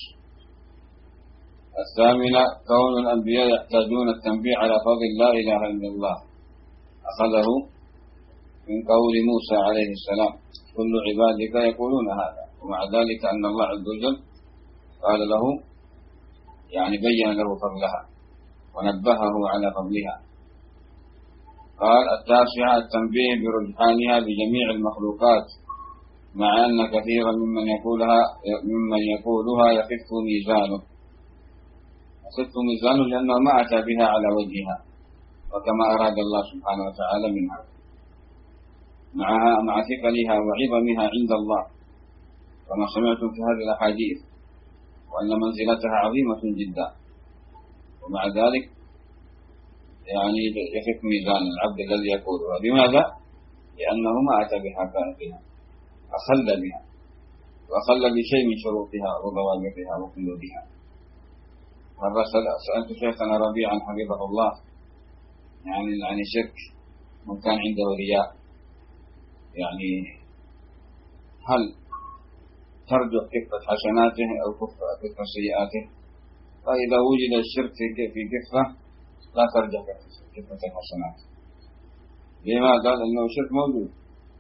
الثامنة: كون الأنبياء يحتاجون التنبيه على فضل لا إله إلا الله، أخذه من قول موسى عليه السلام: كل عبادك يقولون هذا، ومع ذلك أن الله عز وجل قال له، يعني بين له فضلها ونبهه على فضلها. قال التاسعة: التنبيه برجحانها بجميع المخلوقات، مع أن كثيرا ممن يقولها ممن يقولها يخف ميزانه يخف ميزانه لأنه ما أتى بها على وجهها وكما أراد الله سبحانه وتعالى منها، معها مع ثقلها وعظمها عند الله كما سمعتم في هذه الأحاديث، وأن منزلتها عظيمة جدا، ومع ذلك يعني يخف ميزان العبد الذي يقولها. لماذا؟ لأنه ما أتى بها كافية، أخل بها وأخل بشيء من شروطها وضوابطها وقيودها. مرة سألت شيخنا ربيعا حفظه الله يعني عن الشرك، من كان عنده رياء، يعني هل ترجع كفة حسناته أو كفة سيئاته؟ فإذا وجد الشرك في كفة لا ترجع كفة الحسنات. لما قال أنه الشرك موجود،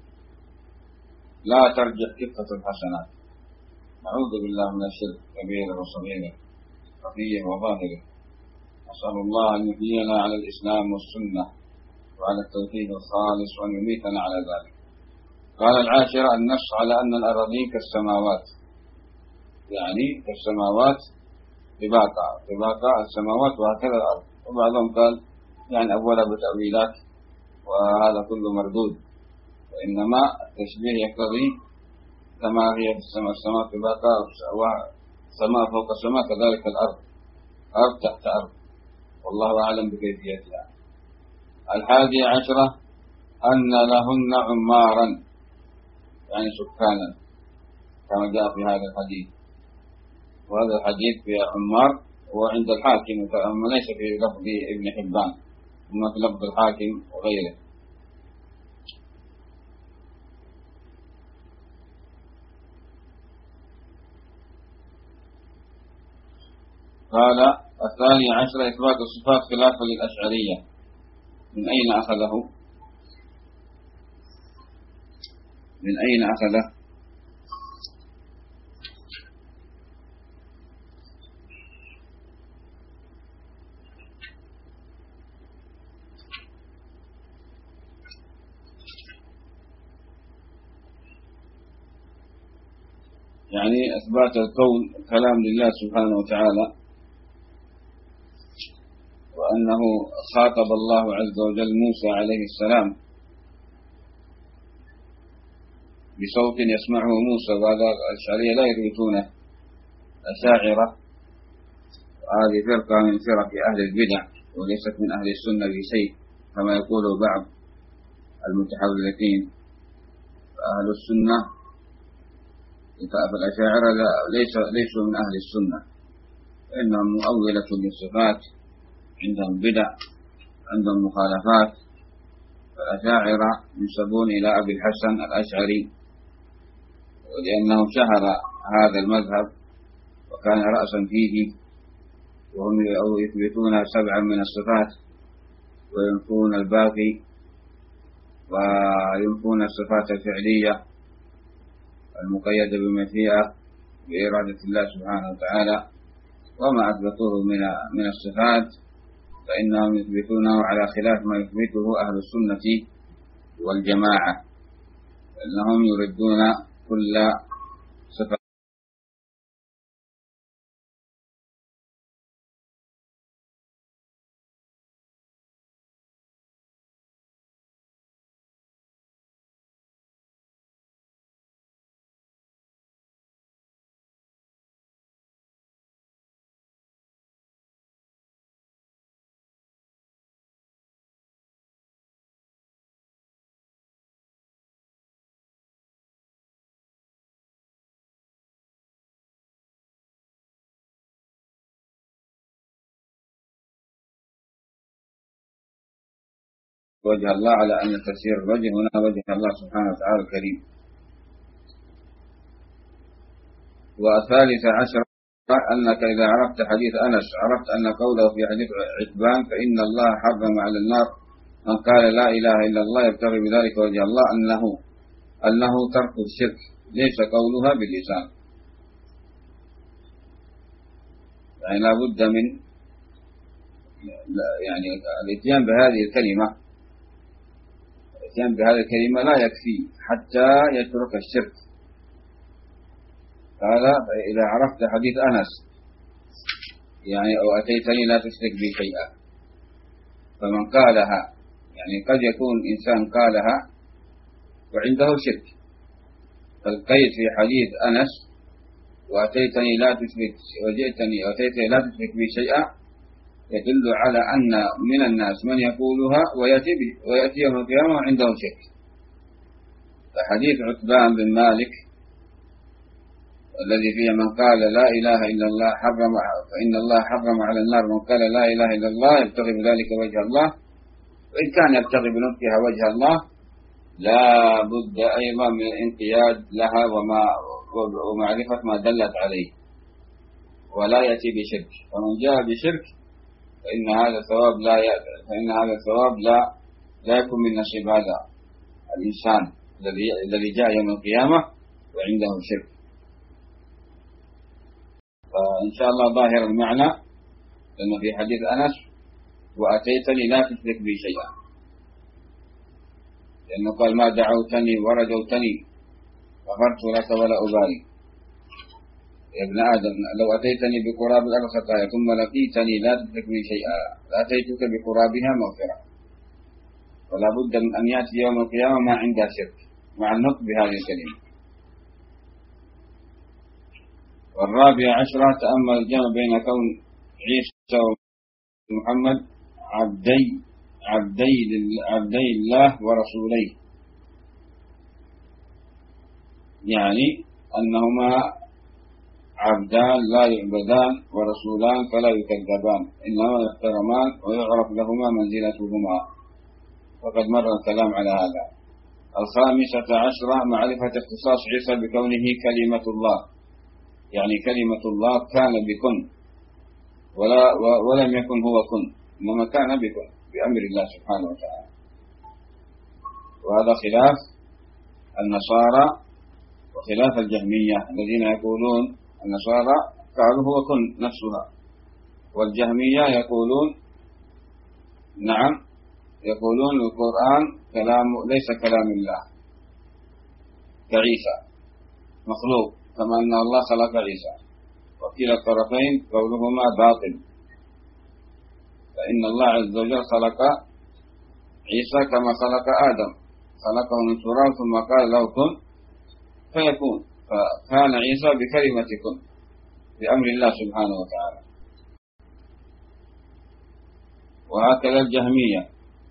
لا ترجع كفة الحسنات. نعوذ بالله من الشرك كبيرا وصغيرا، خفيه وظاهره. أسأل الله أن يحيينا على الإسلام والسنة وعلى التوحيد الخالص، وأن يميتنا على ذلك. قال العاشرة: النص على أن الأراضين كالسماوات، يعني كالسماوات طباقا طباقا السماوات وهكذا الأرض. وبعضهم قال يعني أولا بتأويلات، وهذا كله مردود، وإنما التشبيه يقتضي كما هي في السماء السماء طباقا، سماء فوق السماء، كذلك الأرض أرض تحت أرض، والله أعلم بكيفيتها. الحادية عشرة: أن لهن عمارا، يعني سكانا، كما جاء في هذا الحديث. وهذا الحديث في عمار هو عند الحاكم، وليس في لفظ ابن حبان، إنما في لفظ الحاكم وغيره. قال الثاني عشر إثبات الصفات خلافا للأشعرية. من أين أخذه؟ من أين أخذه؟ يعني إثبات الكون كلام لله سبحانه وتعالى، وأنه خاطب الله عز وجل موسى عليه السلام بصوت يسمعه موسى، وهذا الأشعرية لا يثبتونه، أشاعرة، هذه فرقة من فرق أهل البدع وليست من أهل السنة بشيء كما يقول بعض المتحولين. فأهل السنة فالأشاعرة ليس ليسوا من أهل السنة، إنهم مؤولة للصفات، عندهم بدع، عندهم مخالفات. فالأشاعرة ينسبون إلى أبي الحسن الأشعري، ولأنه شهر هذا المذهب وكان رأسا فيه، وهم يثبتون سبعا من الصفات وينفون الباقي، وينفون الصفات الفعلية المقيدة بمشيئة بإرادة الله سبحانه وتعالى. وما أثبتوه من من الصفات فإنهم يثبتونه على خلاف ما يثبته أهل السنة والجماعة، إنهم يردون كل صفة وجه الله، على أن تفسير الوجه هنا وجه الله سبحانه وتعالى الكريم. والثالث عشر أنك إذا عرفت حديث أنس عرفت أن قوله في حديث عتبان فإن الله حرم على النار من قال لا إله إلا الله يبتغي بذلك وجه الله، أنه أنه ترك الشرك ليس قولها باللسان. يعني لا بد من يعني الاتيان بهذه الكلمة، الاتيان بهذه الكلمة لا يكفي حتى يترك الشرك. قال إذا عرفت حديث أنس يعني أو أتيتني لا تشرك بي شيئا، فمن قالها يعني قد يكون إنسان قالها وعنده شرك، فالقيد في حديث أنس وأتيتني لا تشرك وجئتني وأتيتني لا تشرك بي شيئا يدل على أن من الناس من يقولها ويأتي ويأتي يوم القيامة عنده شرك. فحديث عتبان بن مالك الذي فيه من قال لا إله إلا الله حرم فإن الله حرم على النار من قال لا إله إلا الله يبتغي بذلك وجه الله، وإن كان يبتغي بنطقها وجه الله لا بد أيضا من الانقياد لها وما ومعرفة ما دلت عليه، ولا يأتي بشرك. فمن جاء بشرك فإن هذا الثواب لا فإن هذا الثواب لا لا يكون من نصيب هذا الإنسان الذي الذي جاء يوم القيامة وعنده شرك. فإن شاء الله ظاهر المعنى، لأنه في حديث أنس وأتيتني لا تشرك بي شيئا، لأنه قال ما دعوتني ورجوتني غفرت لك ولا أبالي. يا ابن آدم لو أتيتني بقراب الأرض خطايا ثم لقيتني لا تشرك بي شيئا لأتيتك بقرابها مغفرة. ولا بد من أن يأتي يوم القيامة ما عنده شرك مع النطق بهذه الكلمة. والرابع عشرة تأمل الجمع بين كون عيسى ومحمد عبدي عبدي عبدي الله ورسوليه، يعني أنهما عبدان لا يعبدان ورسولان فلا يكذبان، إنما يحترمان ويعرف لهما منزلتهما، وقد مر الكلام على هذا. الخامسة عشرة معرفة اختصاص عيسى بكونه كلمة الله، يعني كلمة الله كان بكن، ولا ولم يكن هو كن، إنما كان بكن بأمر الله سبحانه وتعالى. وهذا خلاف النصارى وخلاف الجهمية الذين يقولون النصارى قالوا هو كن نفسها، والجهمية يقولون نعم، يقولون القرآن كلام ليس كلام الله كعيسى مخلوق، كما أن الله خلق عيسى، وكلا الطرفين قولهما باطل، فإن الله عز وجل خلق عيسى كما خلق آدم، خلقه من تراب ثم قال له كن فيكون، فكان عيسى بكلمة كن بأمر الله سبحانه وتعالى. وهكذا الجهمية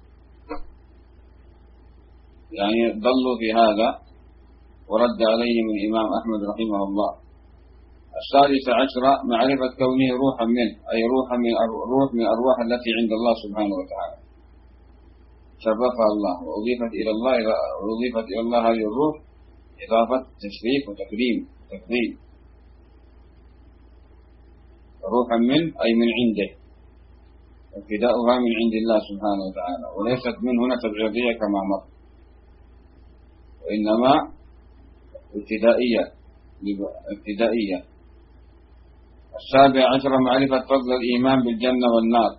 يعني ضلوا في هذا، ورد عليهم الإمام أحمد رحمه الله. السادس عشر معرفة كونه روحا منه، أي روحا من روح من الأرواح التي عند الله سبحانه وتعالى، شرفها الله وأضيفت إلى الله وأضيفت إلى الله هذه الروح إضافة تشريف وتكريم تفضيل. روحا منه أي من عنده، ابتداؤها من عند الله سبحانه وتعالى، وليست من هنا تبعيضية كما مر، وإنما ابتدائية ابتدائية. السابع عشر معرفة فضل الإيمان بالجنة والنار،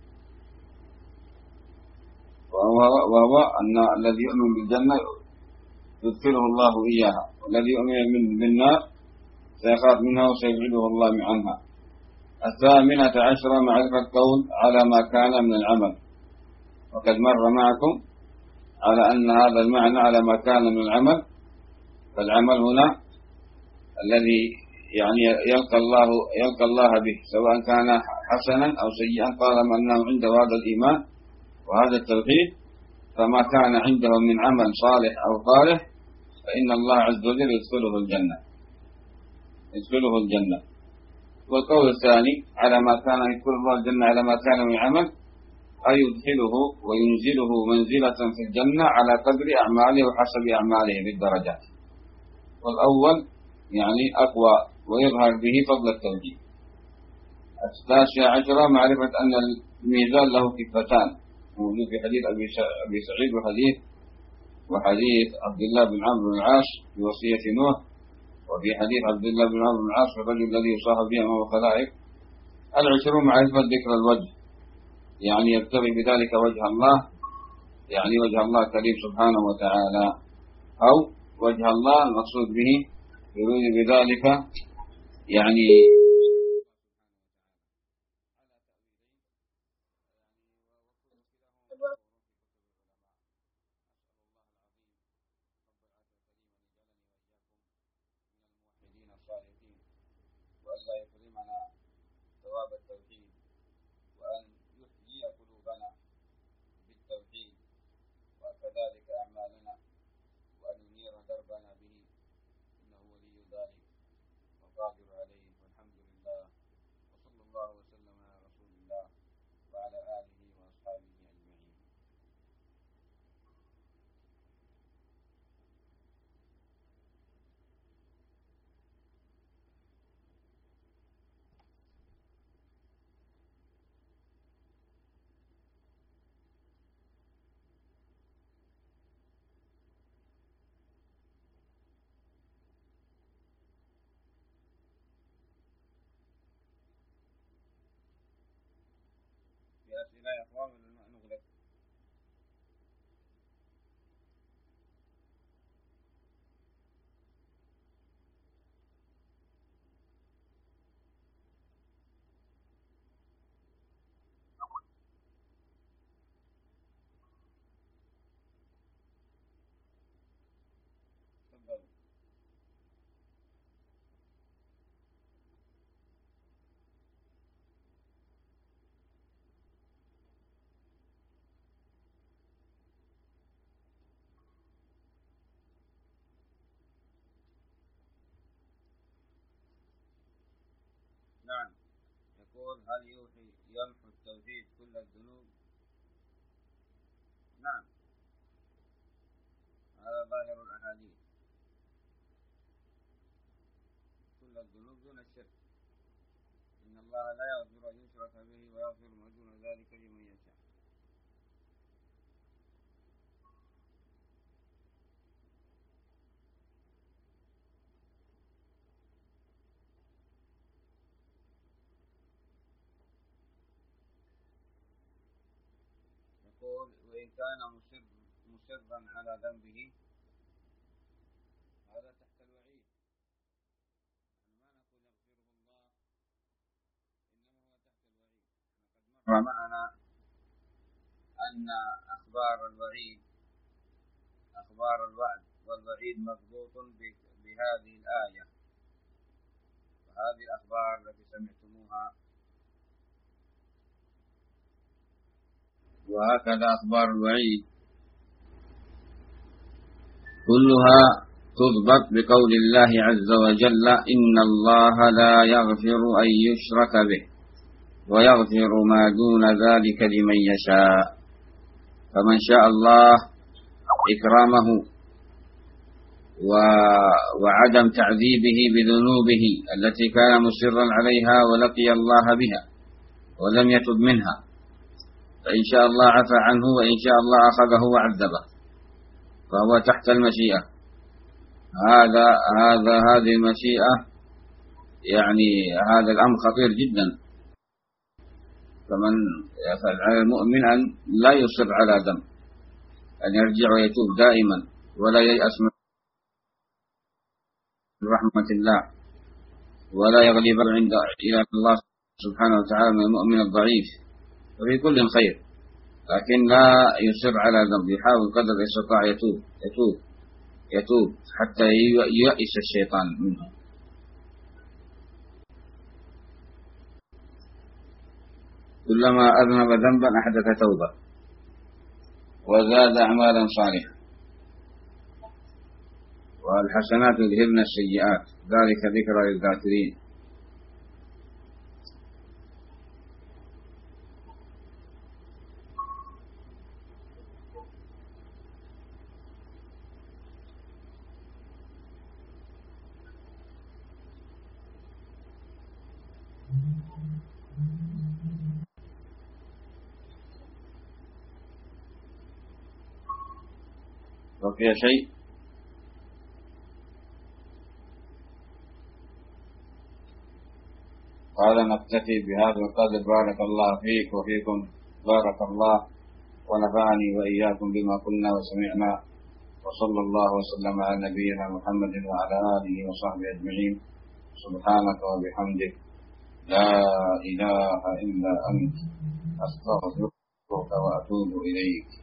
وهو, وهو أن الذي يؤمن بالجنة يدخله الله إياها، والذي يؤمن بالنار سيخاف منها وسيبعده الله عنها. الثامنة عشر معرفة قول على ما كان من العمل، وقد مر معكم على أن هذا المعنى على ما كان من العمل، فالعمل هنا الذي يعني يلقى الله يلقى الله به، سواء كان حسنا أو سيئا، طالما أنه عنده هذا الإيمان وهذا التوحيد، فما كان عنده من عمل صالح أو طالح فإن الله عز وجل يدخله الجنة يدخله الجنة. والقول الثاني على ما كان يدخل الله الجنة على ما كان من عمل، أي يدخله وينزله منزلة في الجنة على قدر أعماله وحسب أعماله بالدرجات. والأول يعني أقوى ويظهر به فضل التوجيه. التاسع عشر معرفة أن الميزان له كفتان، موجود في حديث أبي سعيد وحديث وحديث عبد الله بن عمرو بن العاص في وصية نوح، وفي حديث عبد الله بن عمرو بن العاص في الرجل الذي يصاحب به أمام الخلائق. العشرون معرفة ذكر الوجه، يعني يبتغي بذلك وجه الله، يعني وجه الله كريم سبحانه وتعالى، أو وجه الله المقصود به يريد بذلك يعني وألا يكرمنا ثواب التوحيد، وأن يحيي قلوبنا بالتوحيد، وكذلك أعمالنا، وأن ينير دربنا به، إنه ولي ذلك وقادر عليه. والحمد لله، وصلى الله وسلم على رسول الله وعلى آله وأصحابه أجمعين. في أسئلة يا أخوان ولا نغلق؟ تفضل. نعم، يقول هل يوحي يمحو التوحيد كل الذنوب؟ نعم، هذا ظاهر الأحاديث، كل الذنوب دون الشرك، إن الله لا يغفر أن يشرك به ويغفر ما دون ذلك لمن يشاء. يقول وإن كان مصر مصرا على ذنبه، هذا تحت الوعيد، ما نقول يغفره الله، إنما هو تحت الوعيد. قد مر معنا أن أخبار الوعيد أخبار الوعد والوعيد مربوط بهذه الآية، فهذه الأخبار التي سمعتموها وهكذا أخبار الوعيد كلها تضبط بقول الله عز وجل إن الله لا يغفر أن يشرك به ويغفر ما دون ذلك لمن يشاء. فمن شاء الله إكرامه وعدم تعذيبه بذنوبه التي كان مصرا عليها ولقي الله بها ولم يتب منها، فإن شاء الله عفى عنه وإن شاء الله أخذه وعذبه، فهو تحت المشيئة. هذا هذا هذه المشيئة يعني هذا الأمر خطير جدا. فمن يفعل على المؤمن أن لا يصر على ذنب، أن يرجع ويتوب دائما ولا ييأس من رحمة الله، ولا يغلب عند إلى الله سبحانه وتعالى من المؤمن الضعيف، وفي كل خير، لكن لا يصر على ذنب، يحاول قدر الاستطاع يتوب يتوب يتوب حتى ييأس الشيطان منه. كلما أذنب ذنبا أحدث توبة وزاد أعمالا صالحة، والحسنات يذهبن السيئات، ذلك ذكرى للذاكرين. بقي شيء؟ قال نكتفي بهذا القدر. بارك الله فيك وفيكم، بارك الله ونفعني وإياكم بما قلنا وسمعنا، وصلى الله وسلم على نبينا محمد وعلى آله وصحبه أجمعين. سبحانك وبحمدك لا إله إلا أنت، أستغفرك وأتوب إليك.